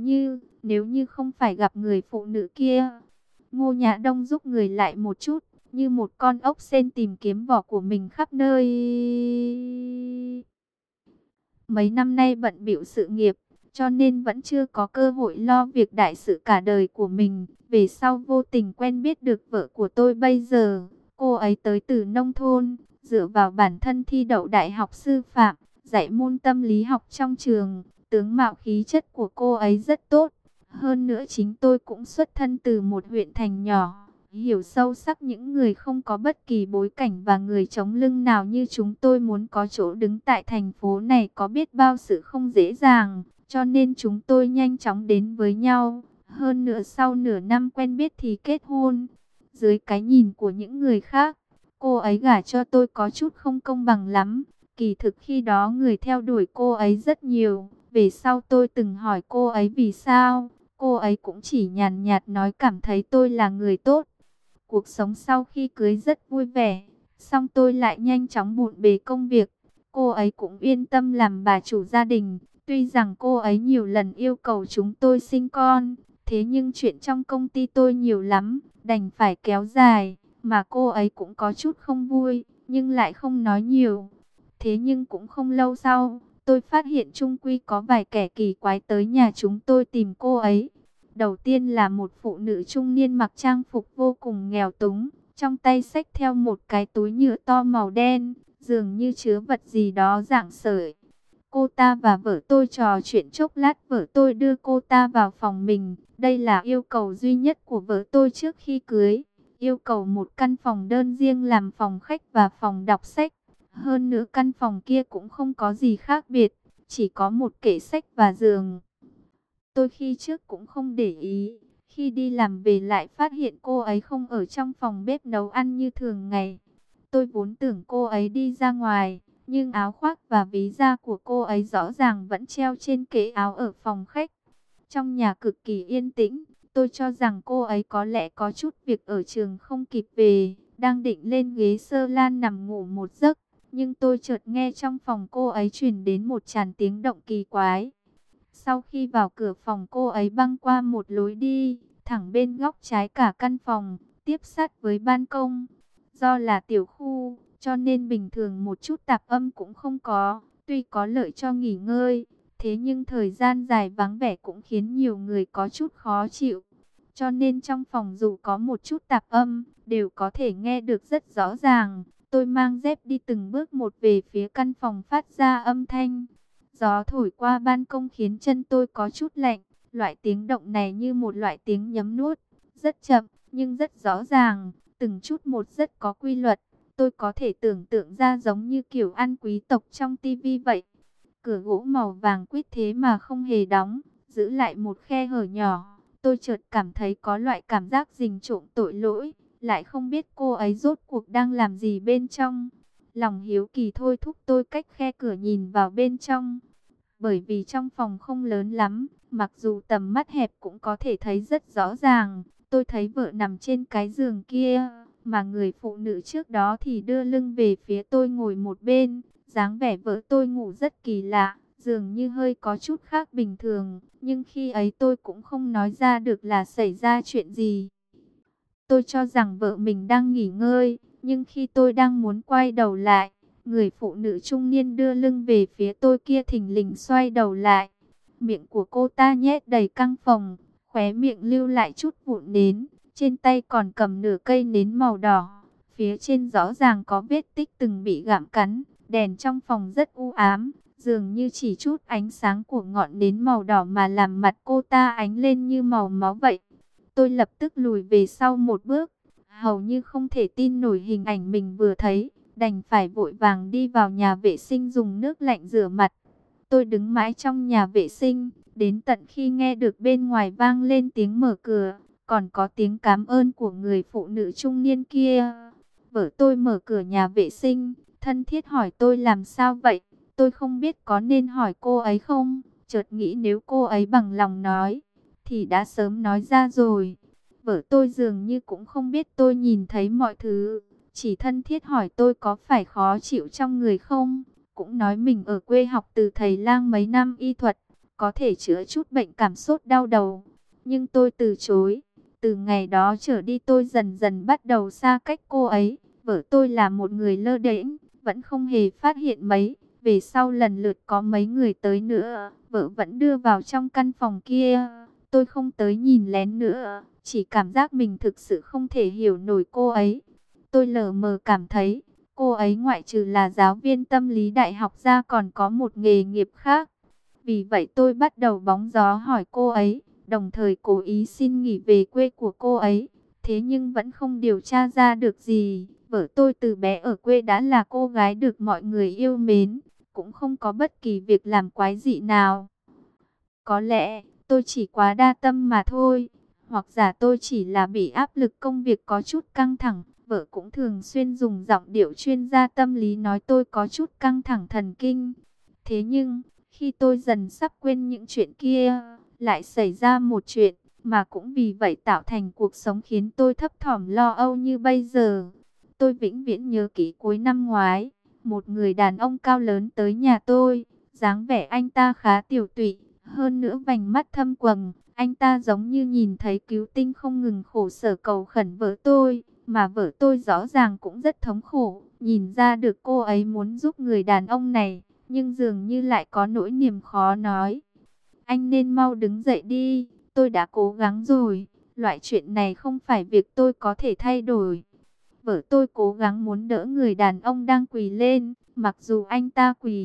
A: nếu như không phải gặp người phụ nữ kia. Ngô Nhã Đông rút người lại một chút, như một con ốc sên tìm kiếm vỏ của mình khắp nơi. Mấy năm nay bận bịu sự nghiệp, cho nên vẫn chưa có cơ hội lo việc đại sự cả đời của mình. Về sau vô tình quen biết được vợ của tôi bây giờ. Cô ấy tới từ nông thôn, dựa vào bản thân thi đậu đại học sư phạm, dạy môn tâm lý học trong trường. Tướng mạo khí chất của cô ấy rất tốt. Hơn nữa chính tôi cũng xuất thân từ một huyện thành nhỏ, hiểu sâu sắc những người không có bất kỳ bối cảnh và người chống lưng nào như chúng tôi muốn có chỗ đứng tại thành phố này có biết bao sự không dễ dàng, cho nên chúng tôi nhanh chóng đến với nhau. Hơn nữa sau nửa năm quen biết thì kết hôn. Dưới cái nhìn của những người khác, cô ấy gả cho tôi có chút không công bằng lắm. Kỳ thực khi đó người theo đuổi cô ấy rất nhiều. Về sau tôi từng hỏi cô ấy vì sao, cô ấy cũng chỉ nhàn nhạt nói cảm thấy tôi là người tốt. Cuộc sống sau khi cưới rất vui vẻ, song tôi lại nhanh chóng bộn bề công việc. Cô ấy cũng yên tâm làm bà chủ gia đình. Tuy rằng cô ấy nhiều lần yêu cầu chúng tôi sinh con, thế nhưng chuyện trong công ty tôi nhiều lắm, đành phải kéo dài. Mà cô ấy cũng có chút không vui, nhưng lại không nói nhiều. Thế nhưng cũng không lâu sau, tôi phát hiện chung quy có vài kẻ kỳ quái tới nhà chúng tôi tìm cô ấy. Đầu tiên là một phụ nữ trung niên mặc trang phục vô cùng nghèo túng, trong tay xách theo một cái túi nhựa to màu đen, dường như chứa vật gì đó dạng sợi. Cô ta và vợ tôi trò chuyện chốc lát, vợ tôi đưa cô ta vào phòng mình. Đây là yêu cầu duy nhất của vợ tôi trước khi cưới. Yêu cầu một căn phòng đơn riêng làm phòng khách và phòng đọc sách. Hơn nữa căn phòng kia cũng không có gì khác biệt, chỉ có một kệ sách và giường. Tôi khi trước cũng không để ý. Khi đi làm về lại phát hiện cô ấy không ở trong phòng bếp nấu ăn như thường ngày. Tôi vốn tưởng cô ấy đi ra ngoài, nhưng áo khoác và ví da của cô ấy rõ ràng vẫn treo trên kệ áo ở phòng khách. Trong nhà cực kỳ yên tĩnh, tôi cho rằng cô ấy có lẽ có chút việc ở trường không kịp về, đang định lên ghế sơ lan nằm ngủ một giấc. Nhưng tôi chợt nghe trong phòng cô ấy truyền đến một tràng tiếng động kỳ quái. Sau khi vào cửa phòng, cô ấy băng qua một lối đi, thẳng bên góc trái cả căn phòng, tiếp sát với ban công. Do là tiểu khu, cho nên bình thường một chút tạp âm cũng không có, tuy có lợi cho nghỉ ngơi. Thế nhưng thời gian dài vắng vẻ cũng khiến nhiều người có chút khó chịu. Cho nên trong phòng dù có một chút tạp âm, đều có thể nghe được rất rõ ràng. Tôi mang dép đi từng bước một về phía căn phòng phát ra âm thanh. Gió thổi qua ban công khiến chân tôi có chút lạnh. Loại tiếng động này như một loại tiếng nhấm nuốt, rất chậm nhưng rất rõ ràng, từng chút một rất có quy luật. Tôi có thể tưởng tượng ra giống như kiểu ăn quý tộc trong tivi vậy. Cửa gỗ màu vàng quýt thế mà không hề đóng, giữ lại một khe hở nhỏ. Tôi chợt cảm thấy có loại cảm giác rình trộm tội lỗi, lại không biết cô ấy rốt cuộc đang làm gì bên trong. Lòng hiếu kỳ thôi thúc tôi cách khe cửa nhìn vào bên trong. Bởi vì trong phòng không lớn lắm, mặc dù tầm mắt hẹp cũng có thể thấy rất rõ ràng. Tôi thấy vợ nằm trên cái giường kia, mà người phụ nữ trước đó thì đưa lưng về phía tôi ngồi một bên. Dáng vẻ vợ tôi ngủ rất kỳ lạ, dường như hơi có chút khác bình thường, nhưng khi ấy tôi cũng không nói ra được là xảy ra chuyện gì. Tôi cho rằng vợ mình đang nghỉ ngơi, nhưng khi tôi đang muốn quay đầu lại, người phụ nữ trung niên đưa lưng về phía tôi kia thình lình xoay đầu lại. Miệng của cô ta nhét đầy căng phồng, khóe miệng lưu lại chút vụn nến, trên tay còn cầm nửa cây nến màu đỏ. Phía trên rõ ràng có vết tích từng bị gặm cắn, đèn trong phòng rất u ám, dường như chỉ chút ánh sáng của ngọn nến màu đỏ mà làm mặt cô ta ánh lên như màu máu vậy. Tôi lập tức lùi về sau một bước, hầu như không thể tin nổi hình ảnh mình vừa thấy, đành phải vội vàng đi vào nhà vệ sinh dùng nước lạnh rửa mặt. Tôi đứng mãi trong nhà vệ sinh, đến tận khi nghe được bên ngoài vang lên tiếng mở cửa, còn có tiếng cảm ơn của người phụ nữ trung niên kia. Vợ tôi mở cửa nhà vệ sinh, thân thiết hỏi tôi làm sao vậy. Tôi không biết có nên hỏi cô ấy không, chợt nghĩ nếu cô ấy bằng lòng nói thì đã sớm nói ra rồi. Vợ tôi dường như cũng không biết tôi nhìn thấy mọi thứ, chỉ thân thiết hỏi tôi có phải khó chịu trong người không. Cũng nói mình ở quê học từ thầy lang mấy năm y thuật, có thể chữa chút bệnh cảm sốt đau đầu. Nhưng tôi từ chối. Từ ngày đó trở đi tôi dần dần bắt đầu xa cách cô ấy. Vợ tôi là một người lơ đễnh, vẫn không hề phát hiện mấy. Về sau lần lượt có mấy người tới nữa, vợ vẫn đưa vào trong căn phòng kia. Tôi không tới nhìn lén nữa, chỉ cảm giác mình thực sự không thể hiểu nổi cô ấy. Tôi lờ mờ cảm thấy, cô ấy ngoại trừ là giáo viên tâm lý đại học ra còn có một nghề nghiệp khác. Vì vậy tôi bắt đầu bóng gió hỏi cô ấy, đồng thời cố ý xin nghỉ về quê của cô ấy. Thế nhưng vẫn không điều tra ra được gì. Vợ tôi từ bé ở quê đã là cô gái được mọi người yêu mến, cũng không có bất kỳ việc làm quái dị nào. Có lẽ tôi chỉ quá đa tâm mà thôi, hoặc giả tôi chỉ là bị áp lực công việc có chút căng thẳng. Vợ cũng thường xuyên dùng giọng điệu chuyên gia tâm lý nói tôi có chút căng thẳng thần kinh. Thế nhưng, khi tôi dần sắp quên những chuyện kia, lại xảy ra một chuyện, mà cũng vì vậy tạo thành cuộc sống khiến tôi thấp thỏm lo âu như bây giờ. Tôi vĩnh viễn nhớ kỹ cuối năm ngoái, một người đàn ông cao lớn tới nhà tôi, dáng vẻ anh ta khá tiểu tụy, hơn nữa vành mắt thâm quầng. Anh ta giống như nhìn thấy cứu tinh không ngừng khổ sở cầu khẩn vợ tôi, mà vợ tôi rõ ràng cũng rất thống khổ. Nhìn ra được cô ấy muốn giúp người đàn ông này, nhưng dường như lại có nỗi niềm khó nói. Anh nên mau đứng dậy đi, tôi đã cố gắng rồi, loại chuyện này không phải việc tôi có thể thay đổi. Vợ tôi cố gắng muốn đỡ người đàn ông đang quỳ lên, mặc dù anh ta quỳ,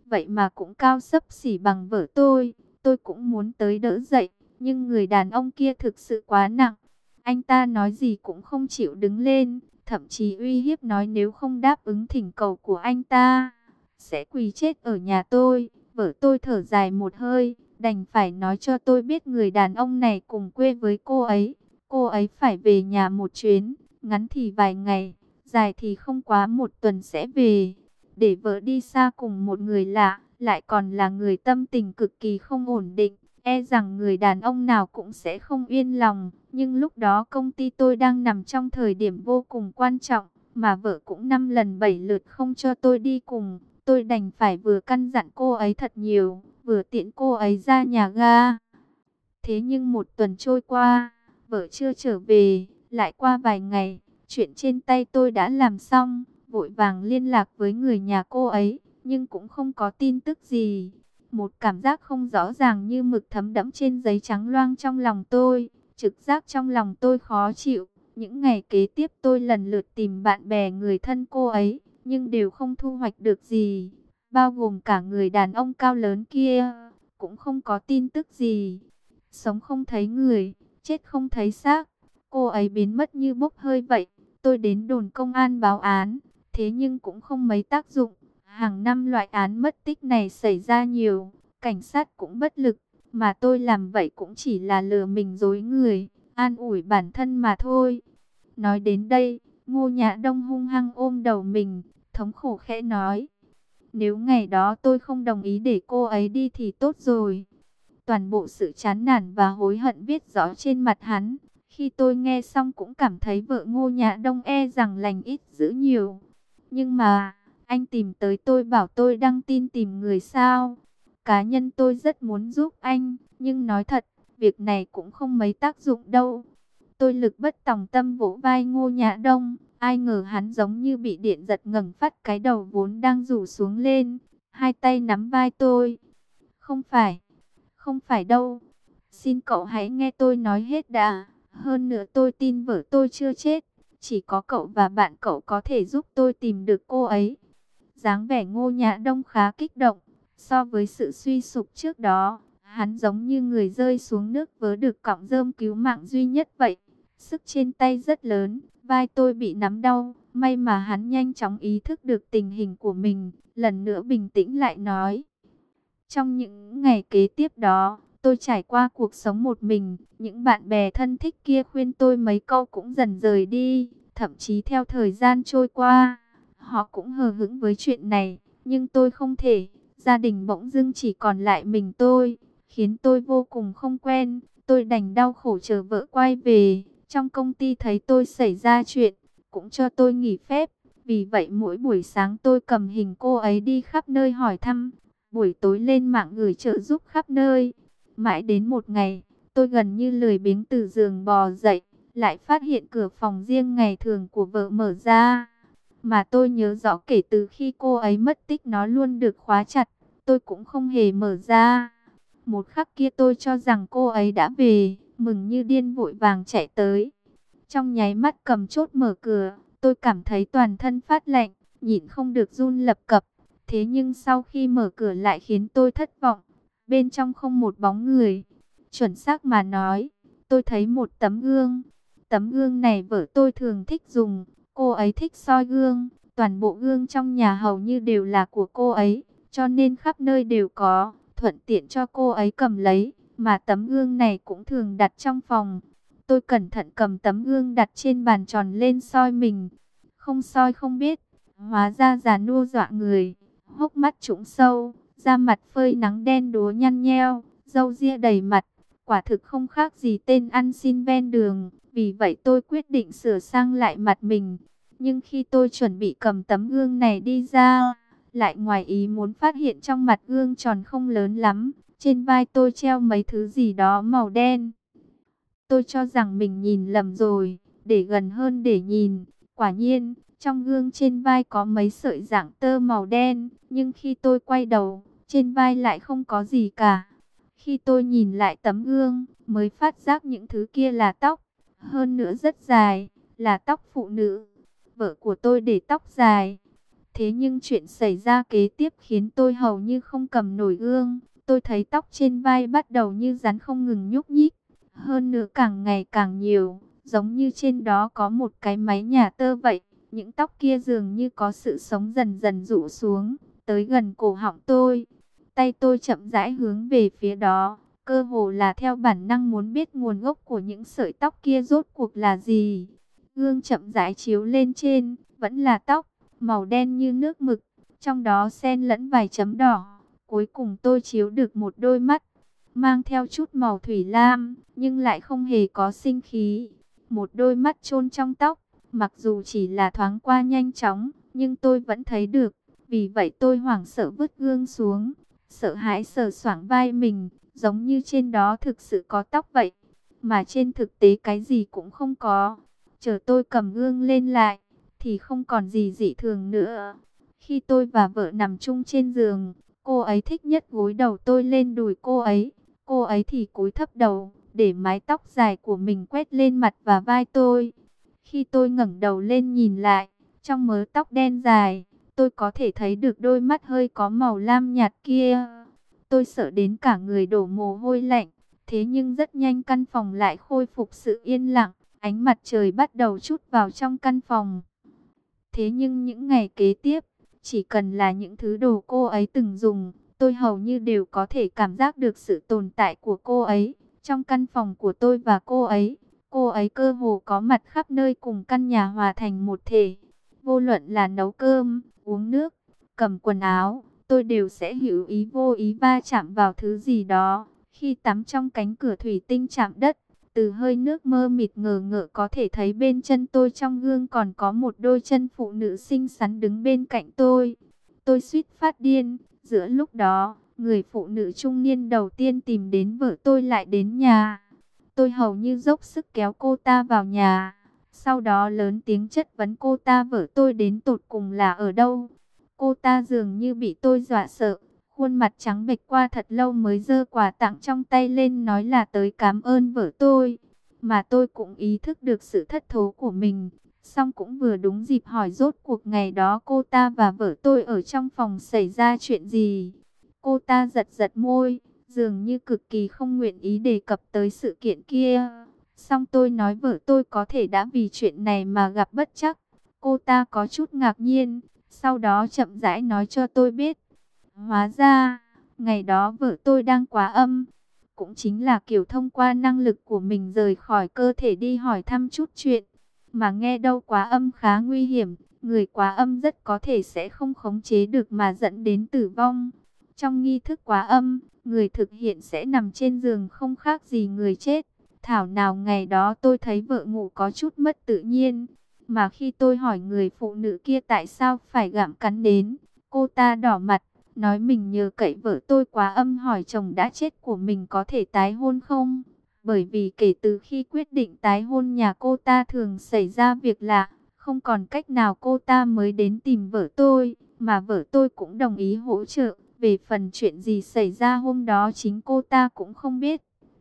A: vậy mà cũng cao xấp xỉ bằng vợ tôi. Tôi cũng muốn tới đỡ dậy, nhưng người đàn ông kia thực sự quá nặng. Anh ta nói gì cũng không chịu đứng lên, thậm chí uy hiếp nói nếu không đáp ứng thỉnh cầu của anh ta, sẽ quỳ chết ở nhà tôi. Vợ tôi thở dài một hơi, đành phải nói cho tôi biết người đàn ông này cùng quê với cô ấy. Cô ấy phải về nhà một chuyến, ngắn thì vài ngày, dài thì không quá một tuần sẽ về. Để vợ đi xa cùng một người lạ, lại còn là người tâm tình cực kỳ không ổn định, e rằng người đàn ông nào cũng sẽ không yên lòng. Nhưng lúc đó công ty tôi đang nằm trong thời điểm vô cùng quan trọng, mà vợ cũng 5 lần 7 lượt không cho tôi đi cùng. Tôi đành phải vừa căn dặn cô ấy thật nhiều, vừa tiễn cô ấy ra nhà ga. Thế nhưng một tuần trôi qua, vợ chưa trở về. Lại qua vài ngày, chuyện trên tay tôi đã làm xong, vội vàng liên lạc với người nhà cô ấy, nhưng cũng không có tin tức gì. Một cảm giác không rõ ràng như mực thấm đẫm trên giấy trắng loang trong lòng tôi, trực giác trong lòng tôi khó chịu. Những ngày kế tiếp tôi lần lượt tìm bạn bè người thân cô ấy, nhưng đều không thu hoạch được gì, bao gồm cả người đàn ông cao lớn kia, cũng không có tin tức gì. Sống không thấy người, chết không thấy xác, cô ấy biến mất như bốc hơi vậy. Tôi đến đồn công an báo án, thế nhưng cũng không mấy tác dụng. Hàng năm loại án mất tích này xảy ra nhiều, cảnh sát cũng bất lực, mà tôi làm vậy cũng chỉ là lừa mình dối người, an ủi bản thân mà thôi. Nói đến đây, Ngô Nhã Đông hung hăng ôm đầu mình, thống khổ khẽ nói: nếu ngày đó tôi không đồng ý để cô ấy đi thì tốt rồi. Toàn bộ sự chán nản và hối hận viết rõ trên mặt hắn. Khi tôi nghe xong cũng cảm thấy vợ Ngô Nhã Đông e rằng lành ít dữ nhiều. Nhưng mà, anh tìm tới tôi bảo tôi đăng tin tìm người sao? Cá nhân tôi rất muốn giúp anh, nhưng nói thật, việc này cũng không mấy tác dụng đâu. Tôi lực bất tòng tâm vỗ vai Ngô Nhã Đông, ai ngờ hắn giống như bị điện giật ngẩng phát cái đầu vốn đang rủ xuống lên, hai tay nắm vai tôi. Không phải, không phải đâu. Xin cậu hãy nghe tôi nói hết đã. Hơn nữa tôi tin vợ tôi chưa chết. Chỉ có cậu và bạn cậu có thể giúp tôi tìm được cô ấy. Dáng vẻ Ngô Nhã Đông khá kích động. So với sự suy sụp trước đó, hắn giống như người rơi xuống nước vớ được cọng rơm cứu mạng duy nhất vậy. Sức trên tay rất lớn, vai tôi bị nắm đau. May mà hắn nhanh chóng ý thức được tình hình của mình, lần nữa bình tĩnh lại nói. Trong những ngày kế tiếp đó, tôi trải qua cuộc sống một mình. Những bạn bè thân thích kia khuyên tôi mấy câu cũng dần rời đi. Thậm chí theo thời gian trôi qua, họ cũng hờ hững với chuyện này. Nhưng tôi không thể. Gia đình bỗng dưng chỉ còn lại mình tôi, khiến tôi vô cùng không quen. Tôi đành đau khổ chờ vợ quay về. Trong công ty thấy tôi xảy ra chuyện, cũng cho tôi nghỉ phép. Vì vậy mỗi buổi sáng tôi cầm hình cô ấy đi khắp nơi hỏi thăm. Buổi tối lên mạng gửi trợ giúp khắp nơi. Mãi đến một ngày, tôi gần như lười biếng từ giường bò dậy, lại phát hiện cửa phòng riêng ngày thường của vợ mở ra. Mà tôi nhớ rõ kể từ khi cô ấy mất tích nó luôn được khóa chặt, tôi cũng không hề mở ra. Một khắc kia tôi cho rằng cô ấy đã về, mừng như điên vội vàng chạy tới. Trong nháy mắt cầm chốt mở cửa, tôi cảm thấy toàn thân phát lạnh, nhịn không được run lập cập. Thế nhưng sau khi mở cửa lại khiến tôi thất vọng. Bên trong không một bóng người. Chuẩn xác mà nói, tôi thấy một tấm gương. Tấm gương này vợ tôi thường thích dùng. Cô ấy thích soi gương. Toàn bộ gương trong nhà hầu như đều là của cô ấy, cho nên khắp nơi đều có, thuận tiện cho cô ấy cầm lấy. Mà tấm gương này cũng thường đặt trong phòng. Tôi cẩn thận cầm tấm gương đặt trên bàn tròn lên soi mình. Không soi không biết, hóa ra già nua dọa người. Hốc mắt trũng sâu, da mặt phơi nắng đen đúa nhăn nheo, râu ria đầy mặt, quả thực không khác gì tên ăn xin ven đường. Vì vậy tôi quyết định sửa sang lại mặt mình. Nhưng khi tôi chuẩn bị cầm tấm gương này đi ra, lại ngoài ý muốn phát hiện trong mặt gương tròn không lớn lắm, trên vai tôi treo mấy thứ gì đó màu đen. Tôi cho rằng mình nhìn lầm rồi, để gần hơn để nhìn, quả nhiên, trong gương trên vai có mấy sợi dạng tơ màu đen, nhưng khi tôi quay đầu, trên vai lại không có gì cả. Khi tôi nhìn lại tấm gương, mới phát giác những thứ kia là tóc, hơn nữa rất dài, là tóc phụ nữ. Vợ của tôi để tóc dài, Thế nhưng chuyện xảy ra kế tiếp khiến tôi hầu như không cầm nổi gương. Tôi thấy tóc trên vai bắt đầu như rắn không ngừng nhúc nhích. Hơn nữa càng ngày càng nhiều, giống như trên đó có một cái máy nhà tơ vậy. Những tóc kia dường như có sự sống dần dần rũ xuống, tới gần cổ họng tôi. Tay tôi chậm rãi hướng về phía đó, cơ hồ là theo bản năng muốn biết nguồn gốc của những sợi tóc kia rốt cuộc là gì. Gương chậm rãi chiếu lên trên, vẫn là tóc, màu đen như nước mực, trong đó xen lẫn vài chấm đỏ. Cuối cùng tôi chiếu được một đôi mắt, mang theo chút màu thủy lam, nhưng lại không hề có sinh khí. Một đôi mắt chôn trong tóc, mặc dù chỉ là thoáng qua nhanh chóng, nhưng tôi vẫn thấy được. Vì vậy tôi hoảng sợ vứt gương xuống, sợ hãi sờ soạng vai mình, giống như trên đó thực sự có tóc vậy. Mà trên thực tế cái gì cũng không có. Chờ tôi cầm gương lên lại, thì không còn gì dị thường nữa. Khi tôi và vợ nằm chung trên giường, cô ấy thích nhất gối đầu tôi lên đùi cô ấy. Cô ấy thì cúi thấp đầu, để mái tóc dài của mình quét lên mặt và vai tôi. Khi tôi ngẩng đầu lên nhìn lại, trong mớ tóc đen dài, tôi có thể thấy được đôi mắt hơi có màu lam nhạt kia. Tôi sợ đến cả người đổ mồ hôi lạnh. Thế nhưng rất nhanh căn phòng lại khôi phục sự yên lặng. Ánh mặt trời bắt đầu trút vào trong căn phòng. Thế nhưng những ngày kế tiếp, chỉ cần là những thứ đồ cô ấy từng dùng, tôi hầu như đều có thể cảm giác được sự tồn tại của cô ấy. Trong căn phòng của tôi và cô ấy cơ hồ có mặt khắp nơi, cùng căn nhà hòa thành một thể. Vô luận là nấu cơm, uống nước, cầm quần áo, tôi đều sẽ hữu ý vô ý va chạm vào thứ gì đó. Khi tắm trong cánh cửa thủy tinh chạm đất, từ hơi nước mơ mịt ngờ ngợ có thể thấy bên chân tôi trong gương còn có một đôi chân phụ nữ xinh xắn đứng bên cạnh tôi. Tôi suýt phát điên. Giữa lúc đó, người phụ nữ trung niên đầu tiên tìm đến vợ tôi lại đến nhà. Tôi hầu như dốc sức kéo cô ta vào nhà. Sau đó lớn tiếng chất vấn cô ta vợ tôi đến tột cùng là ở đâu. Cô ta dường như bị tôi dọa sợ. Khuôn mặt trắng bệch qua thật lâu mới giơ quà tặng trong tay lên nói là tới cảm ơn vợ tôi. Mà tôi cũng ý thức được sự thất thố của mình. Xong cũng vừa đúng dịp hỏi rốt cuộc ngày đó cô ta và vợ tôi ở trong phòng xảy ra chuyện gì. Cô ta giật giật môi, dường như cực kỳ không nguyện ý đề cập tới sự kiện kia. Xong tôi nói vợ tôi có thể đã vì chuyện này mà gặp bất trắc. Cô ta có chút ngạc nhiên, sau đó chậm rãi nói cho tôi biết. Hóa ra, ngày đó vợ tôi đang quá âm. Cũng chính là kiểu thông qua năng lực của mình rời khỏi cơ thể đi hỏi thăm chút chuyện. Mà nghe đâu quá âm khá nguy hiểm, người quá âm rất có thể sẽ không khống chế được mà dẫn đến tử vong. Trong nghi thức quá âm, người thực hiện sẽ nằm trên giường không khác gì người chết. Thảo nào ngày đó tôi thấy vợ ngủ có chút mất tự nhiên. Mà khi tôi hỏi người phụ nữ kia tại sao phải gặm cắn đến, cô ta đỏ mặt, nói mình nhờ cậy vợ tôi quá âm hỏi chồng đã chết của mình có thể tái hôn không. Bởi vì kể từ khi quyết định tái hôn nhà cô ta thường xảy ra việc lạ, không còn cách nào cô ta mới đến tìm vợ tôi, mà vợ tôi cũng đồng ý hỗ trợ. Về phần chuyện gì xảy ra hôm đó chính cô ta cũng không biết.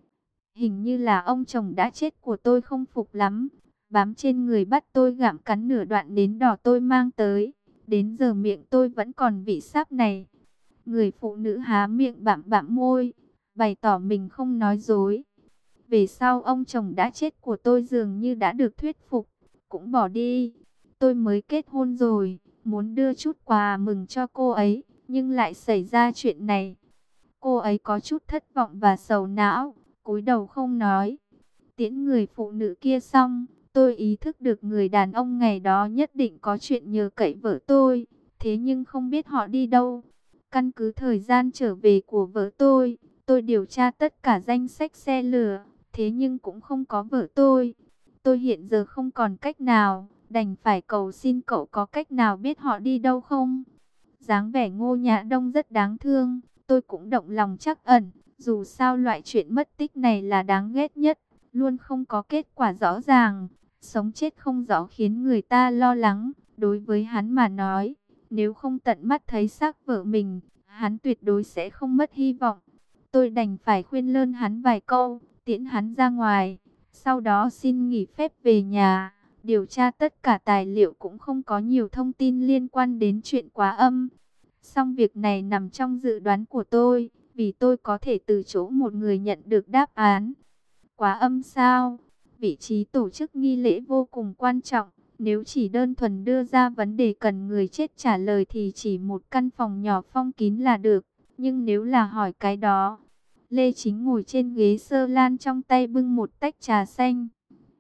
A: Hình như là ông chồng đã chết của tôi không phục lắm, bám trên người bắt tôi gặm cắn nửa đoạn nến đỏ tôi mang tới. Đến giờ miệng tôi vẫn còn vị sáp này. Người phụ nữ há miệng bặm bặm môi, bày tỏ mình không nói dối. Về sau ông chồng đã chết của tôi dường như đã được thuyết phục, cũng bỏ đi. Tôi mới kết hôn rồi, muốn đưa chút quà mừng cho cô ấy, nhưng lại xảy ra chuyện này. Cô ấy có chút thất vọng và sầu não, cúi đầu không nói. Tiễn người phụ nữ kia xong, tôi ý thức được người đàn ông ngày đó nhất định có chuyện nhờ cậy vợ tôi, thế nhưng không biết họ đi đâu. Căn cứ thời gian trở về của vợ tôi điều tra tất cả danh sách xe lửa, thế nhưng cũng không có vợ tôi. Tôi hiện giờ không còn cách nào, đành phải cầu xin cậu có cách nào biết họ đi đâu không? Dáng vẻ Ngô Nhã Đông rất đáng thương, tôi cũng động lòng trắc ẩn, dù sao loại chuyện mất tích này là đáng ghét nhất, luôn không có kết quả rõ ràng, sống chết không rõ khiến người ta lo lắng. Đối với hắn mà nói, nếu không tận mắt thấy xác vợ mình, hắn tuyệt đối sẽ không mất hy vọng. Tôi đành phải khuyên lơn hắn vài câu, tiễn hắn ra ngoài, sau đó xin nghỉ phép về nhà. Điều tra tất cả tài liệu cũng không có nhiều thông tin liên quan đến chuyện Quá Âm. Song việc này nằm trong dự đoán của tôi, vì tôi có thể từ chỗ một người nhận được đáp án. Quá Âm sao? Vị trí tổ chức nghi lễ vô cùng quan trọng. Nếu chỉ đơn thuần đưa ra vấn đề cần người chết trả lời thì chỉ một căn phòng nhỏ phong kín là được. Nhưng nếu là hỏi cái đó, Lê Chính ngồi trên ghế sơ lan trong tay bưng một tách trà xanh.